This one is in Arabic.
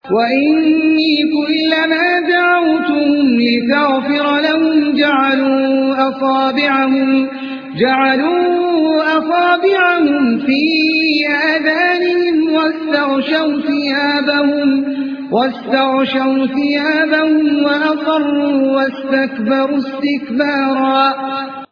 وإني كلما دعوتهم لتغفر لهم جعلوا أصابعهم في آذانهم واستغشوا ثيابهم وأصروا واستكبروا استكبارا